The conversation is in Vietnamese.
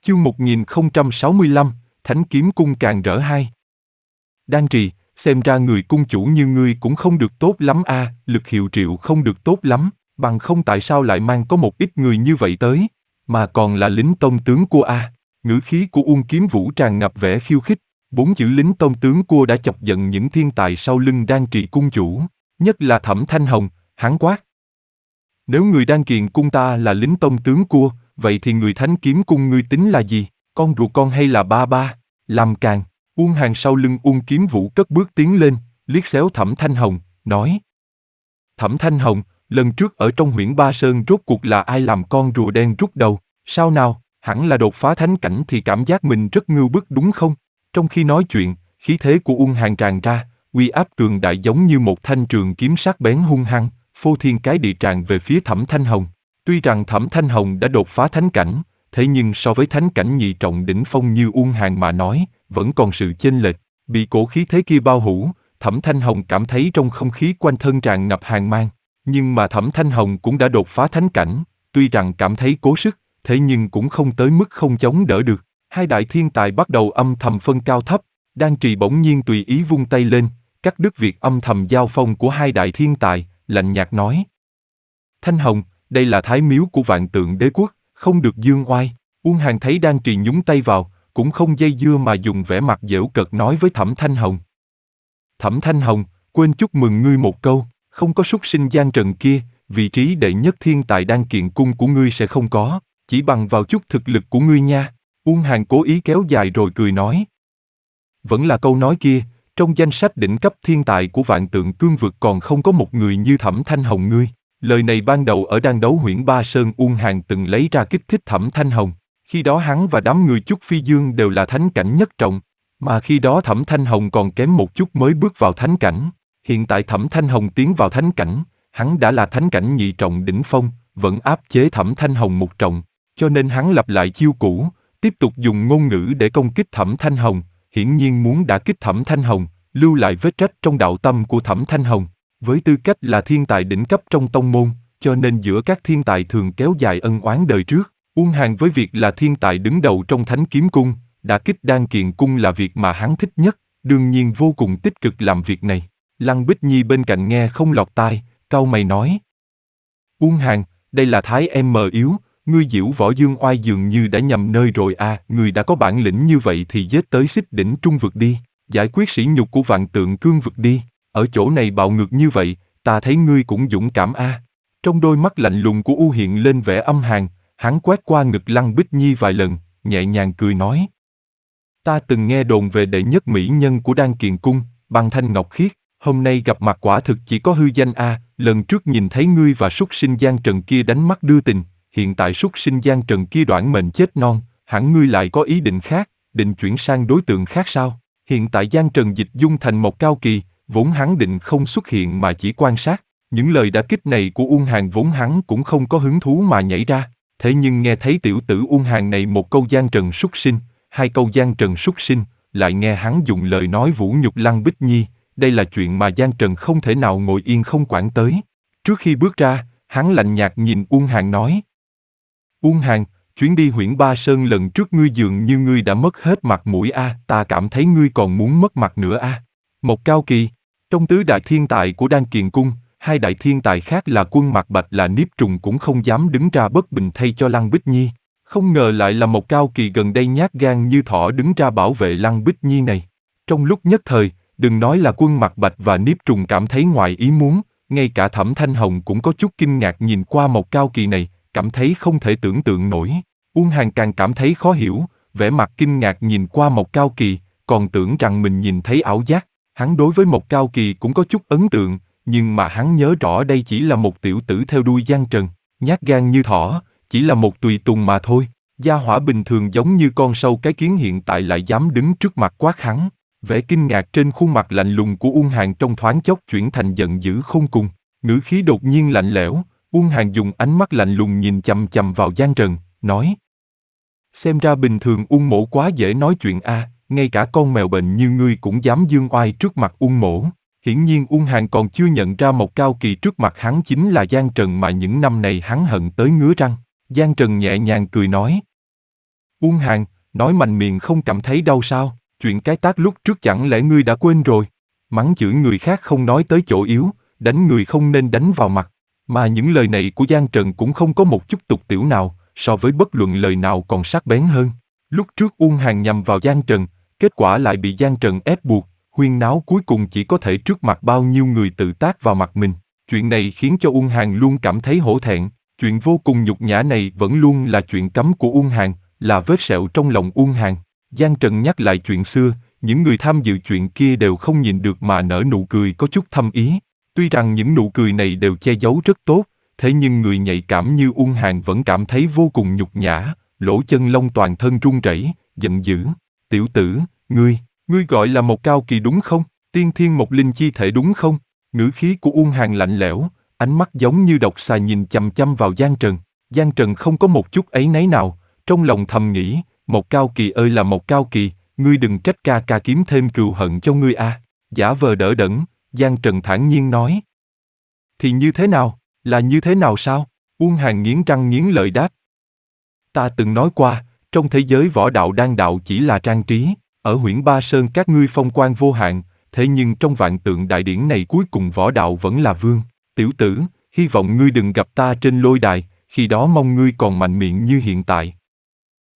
Chương 1065, Thánh Kiếm Cung càng rỡ 2. Đan Trì, xem ra người cung chủ như ngươi cũng không được tốt lắm a, Lực Hiệu Triệu không được tốt lắm, bằng không tại sao lại mang có một ít người như vậy tới, mà còn là lính tông tướng cua a. Ngữ khí của Uông Kiếm Vũ tràn ngập vẻ khiêu khích, 4 chữ lính tông tướng cua đã chọc giận những thiên tài sau lưng Đan Trì cung chủ, nhất là Thẩm Thanh Hồng, hắn quát. Nếu người Đan Kiền cung ta là lính tông tướng cua, vậy thì người Thánh Kiếm cung ngươi tính là gì, con ruột con hay là ba ba? Làm càn. Uông Hàn sau lưng Uông Kiếm Vũ cất bước tiến lên, liếc xéo Thẩm Thanh Hồng, nói. Thẩm Thanh Hồng, lần trước ở trong Huyễn Ba Sơn rốt cuộc là ai làm con rùa đen rút đầu, sao nào, hẳn là đột phá thánh cảnh thì cảm giác mình rất ngưu bức đúng không? Trong khi nói chuyện, khí thế của Uông Hàn tràn ra, uy áp cường đại giống như một thanh trường kiếm sắc bén hung hăng, phô thiên cái địa tràn về phía Thẩm Thanh Hồng. Tuy rằng Thẩm Thanh Hồng đã đột phá thánh cảnh, thế nhưng so với thánh cảnh nhị trọng đỉnh phong như Uông Hàn mà nói, vẫn còn sự chênh lệch. Bị cổ khí thế kia bao hủ, Thẩm Thanh Hồng cảm thấy trong không khí quanh thân tràn ngập hàn mang. Nhưng mà Thẩm Thanh Hồng cũng đã đột phá thánh cảnh, tuy rằng cảm thấy cố sức, thế nhưng cũng không tới mức không chống đỡ được. Hai đại thiên tài bắt đầu âm thầm phân cao thấp, Đan Trì bỗng nhiên tùy ý vung tay lên, cắt đứt việc âm thầm giao phong của hai đại thiên tài, lạnh nhạt nói. Thanh Hồng, đây là thái miếu của Vạn Tượng Đế Quốc, không được dương oai. Uông Hàn thấy Đan Trì nhúng tay vào, cũng không dây dưa mà dùng vẻ mặt giễu cợt nói với Thẩm Thanh Hồng. Thẩm Thanh Hồng, quên chúc mừng ngươi một câu, không có súc sinh Giang Trần kia, vị trí đệ nhất thiên tài Đan Kiền cung của ngươi sẽ không có, chỉ bằng vào chút thực lực của ngươi nha. Uông Hàn cố ý kéo dài rồi cười nói. Vẫn là câu nói kia, trong danh sách đỉnh cấp thiên tài của Vạn Tượng Cương vực còn không có một người như Thẩm Thanh Hồng ngươi. Lời này ban đầu ở đan đấu Huyễn Ba Sơn Uông Hàn từng lấy ra kích thích Thẩm Thanh Hồng. Khi đó hắn và đám người Chúc Phi Dương đều là thánh cảnh nhất trọng, mà khi đó Thẩm Thanh Hồng còn kém một chút mới bước vào thánh cảnh. Hiện tại Thẩm Thanh Hồng tiến vào thánh cảnh, hắn đã là thánh cảnh nhị trọng đỉnh phong, vẫn áp chế Thẩm Thanh Hồng một trọng, cho nên hắn lặp lại chiêu cũ, tiếp tục dùng ngôn ngữ để công kích Thẩm Thanh Hồng, hiển nhiên muốn đả kích Thẩm Thanh Hồng, lưu lại vết rách trong đạo tâm của Thẩm Thanh Hồng. Với tư cách là thiên tài đỉnh cấp trong tông môn, cho nên giữa các thiên tài thường kéo dài ân oán đời trước. Uông Hàn với việc là thiên tài đứng đầu trong Thánh Kiếm Cung, đả kích Đan Kiền Cung là việc mà hắn thích nhất, đương nhiên vô cùng tích cực làm việc này. Lăng Bích Nhi bên cạnh nghe không lọt tai, cau mày nói. Uông Hàn, đây là thái em mờ yếu, ngươi diễu võ dương oai dường như đã nhầm nơi rồi à, ngươi đã có bản lĩnh như vậy thì giết tới xích đỉnh trung vực đi, giải quyết sỉ nhục của Vạn Tượng Cương vực đi, ở chỗ này bạo ngược như vậy, ta thấy ngươi cũng dũng cảm a. Trong đôi mắt lạnh lùng của U hiện lên vẻ âm hàn, hắn quét qua ngực Lăng Bích Nhi vài lần, nhẹ nhàng cười nói. Ta từng nghe đồn về đệ nhất mỹ nhân của Đan Kiền Cung, Băng Thanh Ngọc Khiết, hôm nay gặp mặt quả thực chỉ có hư danh a. Lần trước nhìn thấy ngươi và súc sinh Giang Trần kia đánh mắt đưa tình, hiện tại súc sinh Giang Trần kia đoản mệnh chết non, hẳn ngươi lại có ý định khác, định chuyển sang đối tượng khác sao? Hiện tại Giang Trần dịch dung thành một cao kỳ, vốn hắn định không xuất hiện mà chỉ quan sát. Những lời đả kích này của Uông Hàn vốn hắn cũng không có hứng thú mà nhảy ra, thế nhưng nghe thấy tiểu tử Uông Hàn này một câu Giang Trần súc sinh, hai câu Giang Trần súc sinh, lại nghe hắn dùng lời nói vũ nhục Lăng Bích Nhi, đây là chuyện mà Giang Trần không thể nào ngồi yên không quản tới. Trước khi bước ra, hắn lạnh nhạt nhìn Uông Hàn nói. Uông Hàn, chuyến đi Huyễn Ba Sơn lần trước ngươi dường như ngươi đã mất hết mặt mũi a, ta cảm thấy ngươi còn muốn mất mặt nữa a. Một cao kỳ, trong tứ đại thiên tài của Đan Kiền Cung, hai đại thiên tài khác là Quân Mạc Bạch là Niếp Trùng cũng không dám đứng ra bất bình thay cho Lăng Bích Nhi. Không ngờ lại là một cao kỳ gần đây nhát gan như thỏ đứng ra bảo vệ Lăng Bích Nhi này. Trong lúc nhất thời, đừng nói là Quân Mạc Bạch và Niếp Trùng cảm thấy ngoài ý muốn, ngay cả Thẩm Thanh Hồng cũng có chút kinh ngạc nhìn qua một cao kỳ này, cảm thấy không thể tưởng tượng nổi. Uông Hàn càng cảm thấy khó hiểu, vẻ mặt kinh ngạc nhìn qua một cao kỳ, còn tưởng rằng mình nhìn thấy ảo giác. Hắn đối với một cao kỳ cũng có chút ấn tượng, nhưng mà hắn nhớ rõ đây chỉ là một tiểu tử theo đuôi Giang Trần, nhát gan như thỏ, chỉ là một tùy tùng mà thôi. Gia hỏa bình thường giống như con sâu cái kiến hiện tại lại dám đứng trước mặt quát hắn. Vẻ kinh ngạc trên khuôn mặt lạnh lùng của Uông Hàn trong thoáng chốc chuyển thành giận dữ khôn cùng, ngữ khí đột nhiên lạnh lẽo. Uông Hàn dùng ánh mắt lạnh lùng nhìn chằm chằm vào Giang Trần, nói. Xem ra bình thường Uông mỗ quá dễ nói chuyện a, ngay cả con mèo bệnh như ngươi cũng dám dương oai trước mặt Uông mỗ. Hiển nhiên Uông Hàn còn chưa nhận ra một cao kỳ trước mặt hắn chính là Giang Trần mà những năm này hắn hận tới ngứa răng. Giang Trần nhẹ nhàng cười nói. Uông Hàn, nói mạnh miệng không cảm thấy đau sao? Chuyện cái tát lúc trước chẳng lẽ ngươi đã quên rồi? Mắng chửi người khác không nói tới chỗ yếu, đánh người không nên đánh vào mặt. Mà những lời này của Giang Trần cũng không có một chút tục tiểu nào, so với bất luận lời nào còn sắc bén hơn. Lúc trước Uông Hàn nhằm vào Giang Trần, kết quả lại bị Giang Trần ép buộc, huyên náo cuối cùng chỉ có thể trước mặt bao nhiêu người tự tác vào mặt mình. Chuyện này khiến cho Uông Hàn luôn cảm thấy hổ thẹn. Chuyện vô cùng nhục nhã này vẫn luôn là chuyện cấm của Uông Hàn, là vết sẹo trong lòng Uông Hàn. Giang Trần nhắc lại chuyện xưa, những người tham dự chuyện kia đều không nhìn được mà nở nụ cười có chút thâm ý. Tuy rằng những nụ cười này đều che giấu rất tốt, thế nhưng người nhạy cảm như Uông Hàn vẫn cảm thấy vô cùng nhục nhã, lỗ chân lông toàn thân run rẩy, giận dữ. Tiểu tử, ngươi gọi là một cao kỳ đúng không? Tiên thiên một linh chi thể đúng không? Ngữ khí của Uông Hàn lạnh lẽo, ánh mắt giống như độc xà nhìn chằm chằm vào Giang Trần. Giang Trần không có một chút áy náy nào, trong lòng thầm nghĩ, một cao kỳ ơi là một cao kỳ, ngươi đừng trách ca ca kiếm thêm cừu hận cho ngươi a. Giả vờ đỡ đẫn, Giang Trần thản nhiên nói. Thì như thế nào, là như thế nào sao? Uông Hàn nghiến răng nghiến lợi đáp. Ta từng nói qua, trong thế giới võ đạo đan đạo chỉ là trang trí, ở Huyễn Ba Sơn các ngươi phong quang vô hạn, thế nhưng trong vạn tượng đại điển này cuối cùng võ đạo vẫn là vương. Tiểu tử, hy vọng ngươi đừng gặp ta trên lôi đài, khi đó mong ngươi còn mạnh miệng như hiện tại.